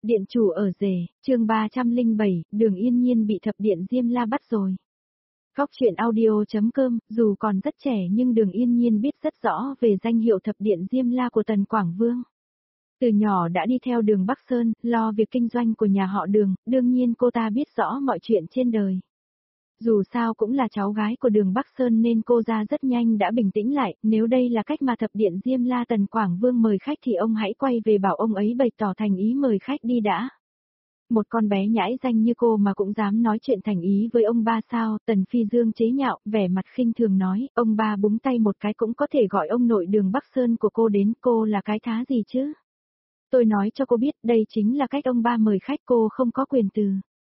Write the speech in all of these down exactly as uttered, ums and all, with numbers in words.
Điện chủ ở rể, chương ba trăm lẻ bảy, Đường Yên Nhiên bị thập điện Diêm La bắt rồi. Góc truyện audio.com, dù còn rất trẻ nhưng Đường Yên Nhiên biết rất rõ về danh hiệu thập điện Diêm La của Tần Quảng Vương. Từ nhỏ đã đi theo Đường Bắc Sơn, lo việc kinh doanh của nhà họ Đường, đương nhiên cô ta biết rõ mọi chuyện trên đời. Dù sao cũng là cháu gái của Đường Bắc Sơn nên cô ra rất nhanh đã bình tĩnh lại, nếu đây là cách mà thập điện Diêm La Tần Quảng Vương mời khách thì ông hãy quay về bảo ông ấy bày tỏ thành ý mời khách đi đã. Một con bé nhãi danh như cô mà cũng dám nói chuyện thành ý với ông ba sao, Tần Phi Dương chế nhạo, vẻ mặt khinh thường nói, ông ba búng tay một cái cũng có thể gọi ông nội Đường Bắc Sơn của cô đến, cô là cái thá gì chứ? Tôi nói cho cô biết đây chính là cách ông ba mời khách, cô không có quyền từ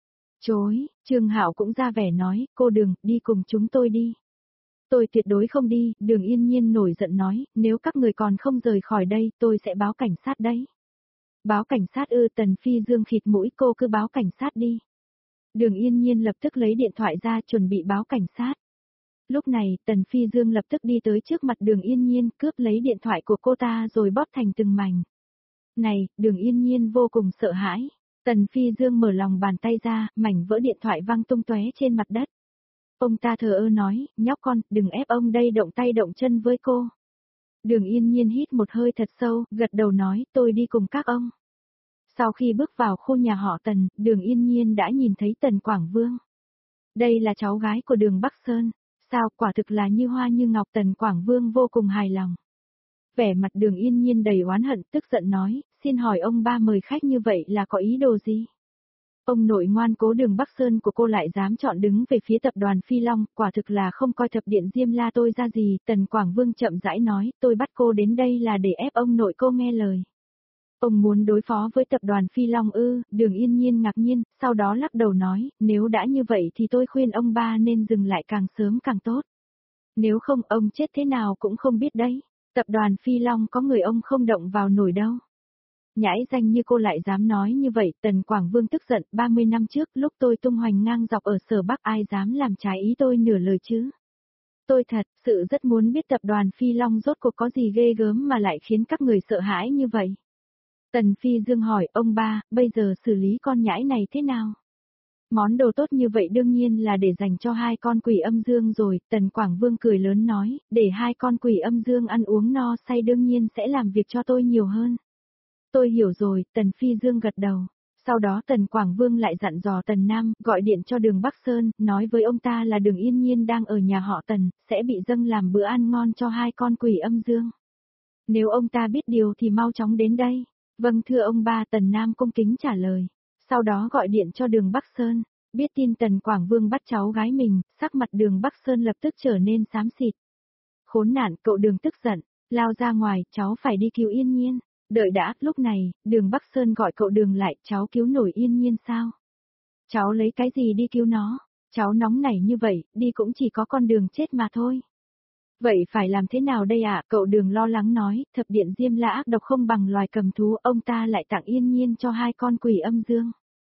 chối. Trương Hạo cũng ra vẻ nói, cô Đường, đi cùng chúng tôi đi. Tôi tuyệt đối không đi, Đường Yên Nhiên nổi giận nói, nếu các người còn không rời khỏi đây, tôi sẽ báo cảnh sát đấy. Báo cảnh sát ư? Tần Phi Dương khịt mũi, cô cứ báo cảnh sát đi. Đường Yên Nhiên lập tức lấy điện thoại ra chuẩn bị báo cảnh sát. Lúc này, Tần Phi Dương lập tức đi tới trước mặt Đường Yên Nhiên, cướp lấy điện thoại của cô ta rồi bóp thành từng mảnh. Này, Đường Yên Nhiên vô cùng sợ hãi. Tần Phi Dương mở lòng bàn tay ra, mảnh vỡ điện thoại văng tung tóe trên mặt đất. Ông ta thờ ơ nói, nhóc con, đừng ép ông đây động tay động chân với cô. Đường Yên Nhiên hít một hơi thật sâu, gật đầu nói, tôi đi cùng các ông. Sau khi bước vào khu nhà họ Tần, Đường Yên Nhiên đã nhìn thấy Tần Quảng Vương. Đây là cháu gái của Đường Bắc Sơn. Sao, quả thực là như hoa như ngọc. Tần Quảng Vương vô cùng hài lòng. Vẻ mặt Đường Yên Nhiên đầy oán hận, tức giận nói, xin hỏi ông ba mời khách như vậy là có ý đồ gì? Ông nội ngoan cố Đường Bắc Sơn của cô lại dám chọn đứng về phía tập đoàn Phi Long, quả thực là không coi thập điện Diêm La tôi ra gì. Tần Quảng Vương chậm rãi nói, tôi bắt cô đến đây là để ép ông nội cô nghe lời. Ông muốn đối phó với tập đoàn Phi Long ư? Đường Yên Nhiên ngạc nhiên, sau đó lắc đầu nói, nếu đã như vậy thì tôi khuyên ông ba nên dừng lại càng sớm càng tốt. Nếu không ông chết thế nào cũng không biết đấy. Tập đoàn Phi Long có người ông không động vào nổi đâu. Nhãi danh như cô lại dám nói như vậy. Tần Quảng Vương tức giận, ba mươi năm trước lúc tôi tung hoành ngang dọc ở Sở Bắc ai dám làm trái ý tôi nửa lời chứ. Tôi thật sự rất muốn biết tập đoàn Phi Long rốt cuộc có gì ghê gớm mà lại khiến các người sợ hãi như vậy. Tần Phi Dương hỏi, ông ba, bây giờ xử lý con nhãi này thế nào? Món đồ tốt như vậy đương nhiên là để dành cho hai con quỷ âm dương rồi. Tần Quảng Vương cười lớn nói, để hai con quỷ âm dương ăn uống no say đương nhiên sẽ làm việc cho tôi nhiều hơn. Tôi hiểu rồi. Tần Phi Dương gật đầu. Sau đó Tần Quảng Vương lại dặn dò Tần Nam, gọi điện cho Đường Bắc Sơn, nói với ông ta là Đường Yên Nhiên đang ở nhà họ Tần, sẽ bị dâng làm bữa ăn ngon cho hai con quỷ âm dương. Nếu ông ta biết điều thì mau chóng đến đây. Vâng thưa ông ba. Tần Nam cung kính trả lời. Sau đó gọi điện cho Đường Bắc Sơn. Biết tin Tần Quảng Vương bắt cháu gái mình, sắc mặt Đường Bắc Sơn lập tức trở nên xám xịt. Khốn nạn, cậu Đường tức giận, lao ra ngoài, cháu phải đi cứu Yên Nhiên. Đợi đã, lúc này, Đường Bắc Sơn gọi cậu Đường lại, cháu cứu nổi Yên Nhiên sao? Cháu lấy cái gì đi cứu nó? Cháu nóng nảy như vậy, đi cũng chỉ có con đường chết mà thôi. Vậy phải làm thế nào đây ạ? Cậu Đường lo lắng nói, thập điện Diêm La ác độc không bằng loài cầm thú, ông ta lại tặng Yên Nhiên cho hai con quỷ âm dương.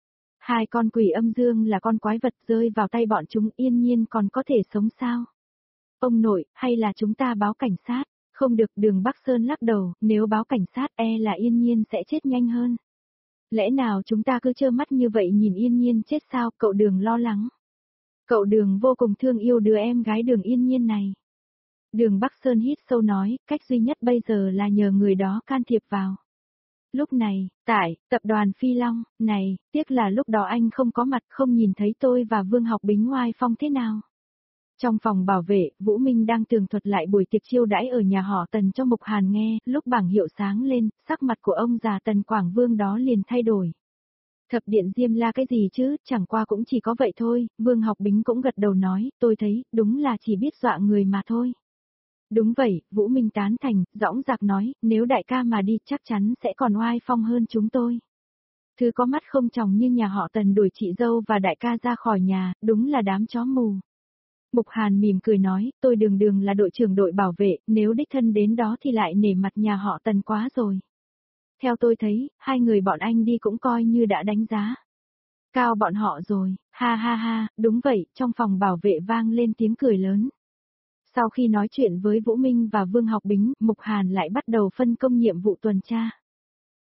Hai con quỷ âm dương là con quái vật, rơi vào tay bọn chúng Yên Nhiên còn có thể sống sao? Ông nội, hay là chúng ta báo cảnh sát? Không được. Đường Bắc Sơn lắc đầu, nếu báo cảnh sát e là Yên Nhiên sẽ chết nhanh hơn. Lẽ nào chúng ta cứ trơ mắt như vậy nhìn Yên Nhiên chết sao? Cậu Đường lo lắng. Cậu Đường vô cùng thương yêu đứa em gái Đường Yên Nhiên này. Đường Bắc Sơn hít sâu nói, cách duy nhất bây giờ là nhờ người đó can thiệp vào. Lúc này, tại tập đoàn Phi Long, này, tiếc là lúc đó anh không có mặt, không nhìn thấy tôi và Vương Học Bính oai phong thế nào. Trong phòng bảo vệ, Vũ Minh đang tường thuật lại buổi tiệc chiêu đãi ở nhà họ Tần cho Mục Hàn nghe, lúc bảng hiệu sáng lên, sắc mặt của ông già Tần Quảng Vương đó liền thay đổi. Thập điện Diêm La cái gì chứ, chẳng qua cũng chỉ có vậy thôi. Vương Học Bính cũng gật đầu nói, tôi thấy, đúng là chỉ biết dọa người mà thôi. Đúng vậy, Vũ Minh tán thành, dõng dạc nói, nếu đại ca mà đi chắc chắn sẽ còn oai phong hơn chúng tôi. Thứ có mắt không tròng như nhà họ Tần đuổi chị dâu và đại ca ra khỏi nhà, đúng là đám chó mù. Mục Hàn mỉm cười nói, tôi Đường Đường là đội trưởng đội bảo vệ, nếu đích thân đến đó thì lại nể mặt nhà họ Tần quá rồi. Theo tôi thấy, hai người bọn anh đi cũng coi như đã đánh giá cao bọn họ rồi, ha ha ha, đúng vậy. Trong phòng bảo vệ vang lên tiếng cười lớn. Sau khi nói chuyện với Vũ Minh và Vương Học Bính, Mục Hàn lại bắt đầu phân công nhiệm vụ tuần tra.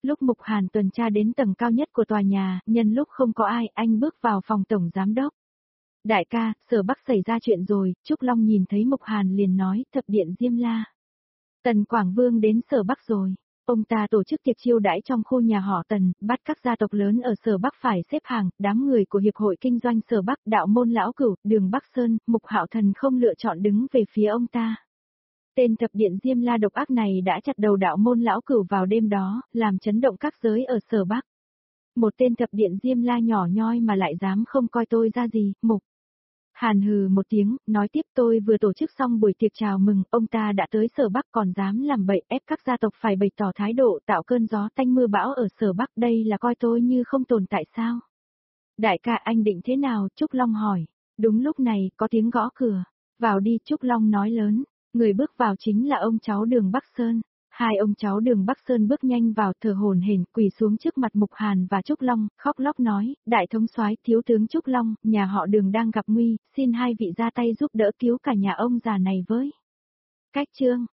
Lúc Mục Hàn tuần tra đến tầng cao nhất của tòa nhà, nhân lúc không có ai, anh bước vào phòng tổng giám đốc. Đại ca, Sở Bắc xảy ra chuyện rồi, Trúc Long nhìn thấy Mục Hàn liền nói, thập điện Diêm La. Tần Quảng Vương đến Sở Bắc rồi. Ông ta tổ chức tiệc chiêu đãi trong khu nhà họ Tần, bắt các gia tộc lớn ở Sở Bắc phải xếp hàng, đám người của Hiệp hội Kinh doanh Sở Bắc, Đạo Môn Lão Cửu, Đường Bắc Sơn, Mục Hạo Thần không lựa chọn đứng về phía ông ta. Tên thập điện Diêm La độc ác này đã chặt đầu Đạo Môn Lão Cửu vào đêm đó, làm chấn động các giới ở Sở Bắc. Một tên thập điện Diêm La nhỏ nhoi mà lại dám không coi tôi ra gì, Mục Hàn hừ một tiếng, nói tiếp tôi vừa tổ chức xong buổi tiệc chào mừng, ông ta đã tới Sở Bắc còn dám làm bậy ép các gia tộc phải bày tỏ thái độ tạo cơn gió tanh mưa bão ở Sở Bắc, đây là coi tôi như không tồn tại sao? Đại ca anh định thế nào? Trúc Long hỏi. Đúng lúc này, có tiếng gõ cửa. Vào đi, Trúc Long nói lớn. Người bước vào chính là ông cháu Đường Bắc Sơn. Hai ông cháu Đường Bắc Sơn bước nhanh vào thở hổn hển quỳ xuống trước mặt Mục Hàn và Trúc Long, khóc lóc nói, đại thống soái thiếu tướng Trúc Long, nhà họ Đường đang gặp nguy, xin hai vị ra tay giúp đỡ cứu cả nhà ông già này với. Cách chương